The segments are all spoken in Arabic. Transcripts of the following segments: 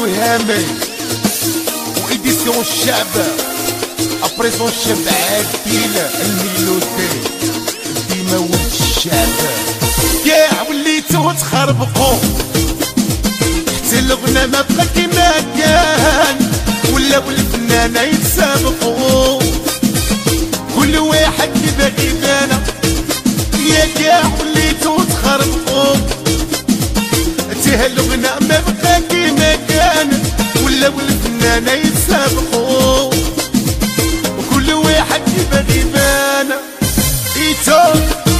وهامي وإديسيون الشعب أبريزون الشعب عادل الميلودي ديما ولد الشعب كاع وليتو تخربقو حتى الغنى ما بقى كيما كان ولاو الفنانة يتسابقو كل واحد كيبغي يبانا يا كاع وليتو تخربقو حتى الغنى ما بقى كيما كان ولاو الفنانة يتسابقو وكل واحد كيبغي يبانا إيتو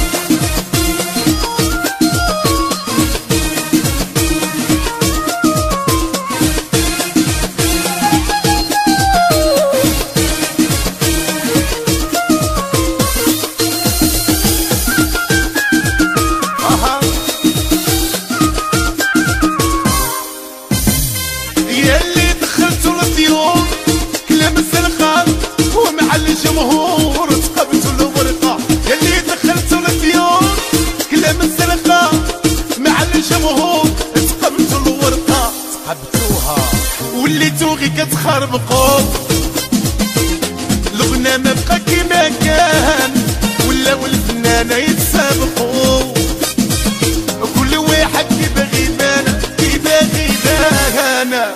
الجمهور تقبتوا الورقة يلي دخلتوا الديور كلام السرقة مع الجمهور تقبتوا الورقة تقبتوها وليتو غي كتخربقوا الغنى ما بقى كيما كان ولاو الفنانة يتسابقوا كل واحد كيبغي يبان كيبغي يبان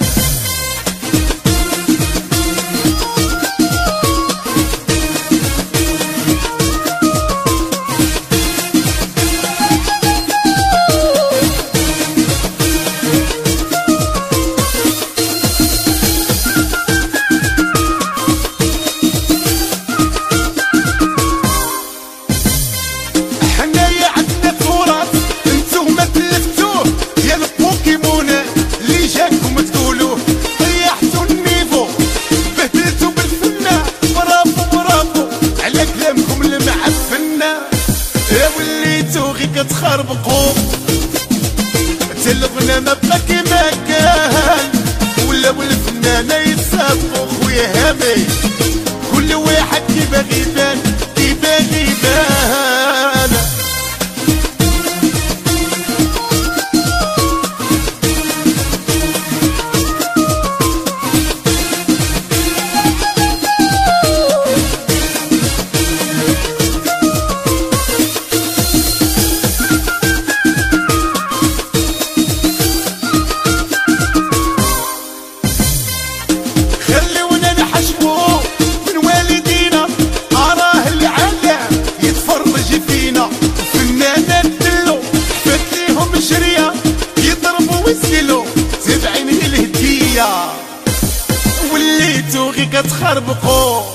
تخربقوا حتى الغنى ما بقى كيما كان ولاو الفنانة يتسابقوا خويا هامي كل واحد كيبغي يبان كيبغي يبان وليتو غي كتخربقو